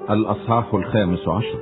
الأصحاح 15.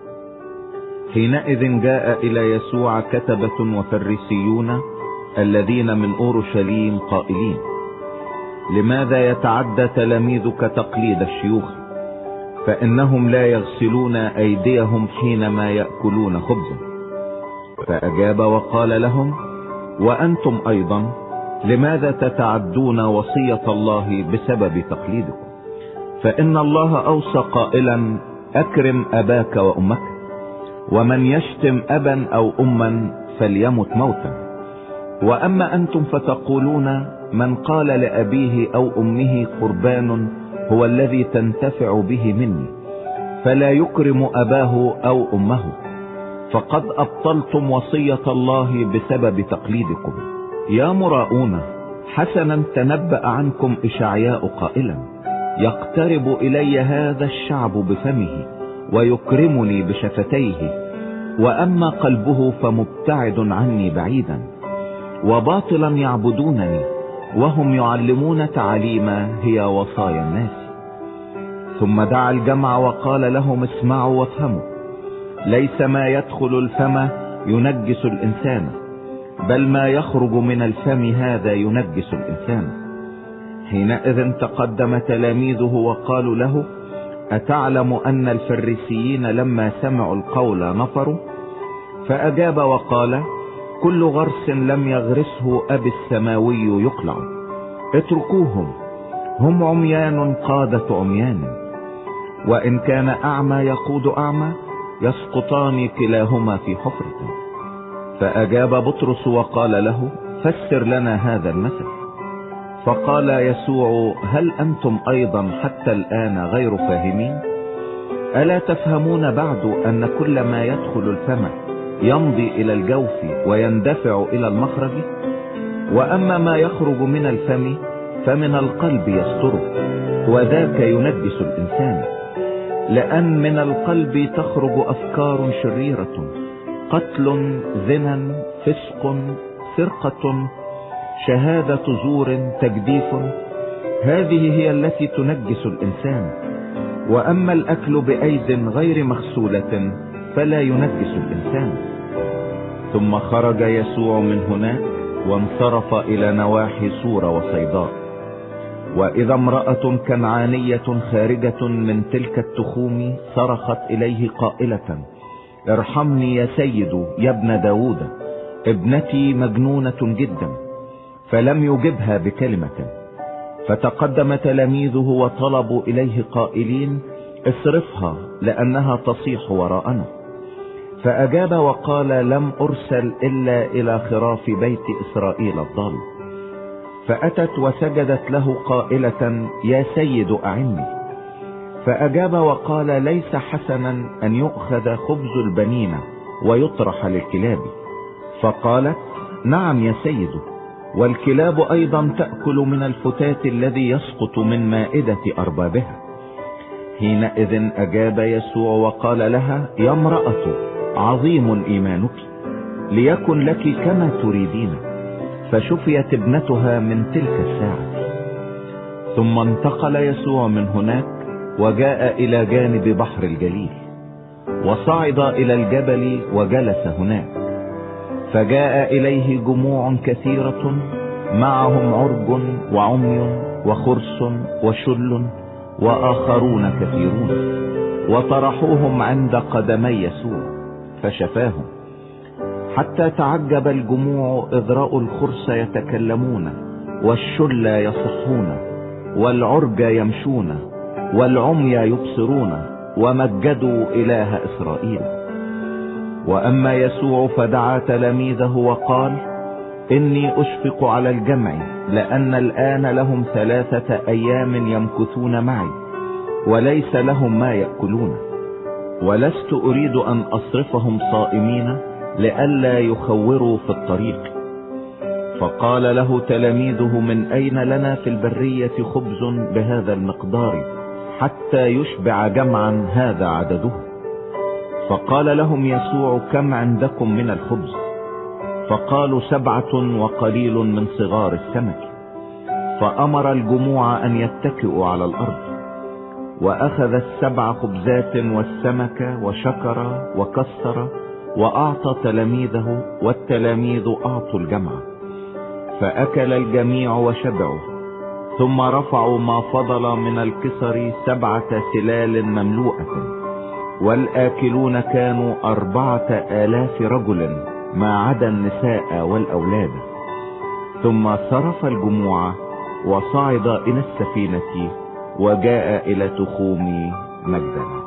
حينئذ جاء إلى يسوع كتبة وفريسيون الذين من أورشليم قائلين: لماذا يتعدى تلاميذك تقليد الشيوخ؟ فإنهم لا يغسلون أيديهم حينما يأكلون خبزا. فأجاب وقال لهم: وأنتم أيضا لماذا تتعدون وصية الله بسبب تقليدكم؟ فإن الله أوصى قائلا: أكرم أباك وأمك، ومن يشتم أبا أو أما فليمت موتا. وأما أنتم فتقولون: من قال لأبيه أو أمه قربان هو الذي تنتفع به مني، فلا يكرم أباه أو أمه، فقد أبطلتم وصية الله بسبب تقليدكم. يا مراؤون، حسنا تنبأ عنكم إشعياء قائلا: يقترب إلي هذا الشعب بفمه ويكرمني بشفتيه، وأما قلبه فمبتعد عني بعيدا، وباطلا يعبدونني وهم يعلمون تعاليما هي وصايا الناس. ثم دعا الجمع وقال لهم: اسمعوا وافهموا، ليس ما يدخل الفم ينجس الإنسان، بل ما يخرج من الفم هذا ينجس الإنسان. حينئذ تقدم تلاميذه وقالوا له: أتعلم أن الفريسيين لما سمعوا القول نفروا؟ فأجاب وقال: كل غرس لم يغرسه أبي السماوي يقلع. اتركوهم، هم عميان قادة عميان، وإن كان أعمى يقود أعمى يسقطان كلاهما في حفرة. فأجاب بطرس وقال له: فسر لنا هذا المثل. فقال يسوع: هل أنتم أيضا حتى الآن غير فاهمين؟ ألا تفهمون بعد أن كل ما يدخل الفم يمضي إلى الجوف ويندفع إلى المخرج؟ وأما ما يخرج من الفم فمن القلب يصدره، وذاك ينجس الإنسان. لأن من القلب تخرج أفكار شريرة: قتل، زنا، فسق، سرقة، شهادة زور، تجديف، هذه هي التي تنجس الإنسان. وأما الأكل بأيد غير مغسولة فلا ينجس الإنسان. ثم خرج يسوع من هناك وانصرف إلى نواحي صور وصيداء. وإذا امرأة كنعانية خارجة من تلك التخوم صرخت إليه قائلة: ارحمني يا سيد يا ابن داود، ابنتي مجنونة جدا. فلم يجبها بكلمة. فتقدم تلاميذه وطلبوا إليه قائلين: اصرفها لأنها تصيح وراءنا. فأجاب وقال: لم أرسل إلا إلى خراف بيت إسرائيل الضال. فأتت وسجدت له قائلة: يا سيد أعني. فأجاب وقال: ليس حسنا أن يؤخذ خبز البنين ويطرح للكلاب. فقالت: نعم يا سيد، والكلاب أيضا تأكل من الفتات الذي يسقط من مائدة أربابها. حينئذ أجاب يسوع وقال لها: يا امرأة، عظيم إيمانك، ليكن لك كما تريدين. فشفيت ابنتها من تلك الساعة. ثم انتقل يسوع من هناك وجاء إلى جانب بحر الجليل، وصعد إلى الجبل وجلس هناك. فجاء إليه جموع كثيرة، معهم عرج وعمي وخرس وشل وآخرون كثيرون، وطرحوهم عند قدمي يسوع فشفاهم. حتى تعجب الجموع إذ رأوا الخرس يتكلمون، والشل يصحون، والعرج يمشون، والعمي يبصرون، ومجدوا إله إسرائيل. وأما يسوع فدعا تلاميذه وقال: إني أشفق على الجمع، لأن الآن لهم 3 أيام يمكثون معي، وليس لهم ما يأكلون، ولست أريد أن أصرفهم صائمين لئلا يخوروا في الطريق. فقال له تلاميذه: من أين لنا في البرية خبز بهذا المقدار حتى يشبع جمعا هذا عدده؟ فقال لهم يسوع: كم عندكم من الخبز؟ فقالوا: 7 وقليل من صغار السمك. فأمر الجموع أن يتكئوا على الأرض. وأخذ 7 خبزات والسمك وشكر وكسر وأعطى تلاميذه، والتلاميذ أعطوا الجمع. فأكل الجميع وشبعوا. ثم رفعوا ما فضل من الكسر 7 سلال مملوءة، والآكلون كانوا 4000 رجل ما عدا النساء والأولاد. ثم صرف الجموع وصعد إلى السفينة وجاء إلى تخوم مجدل.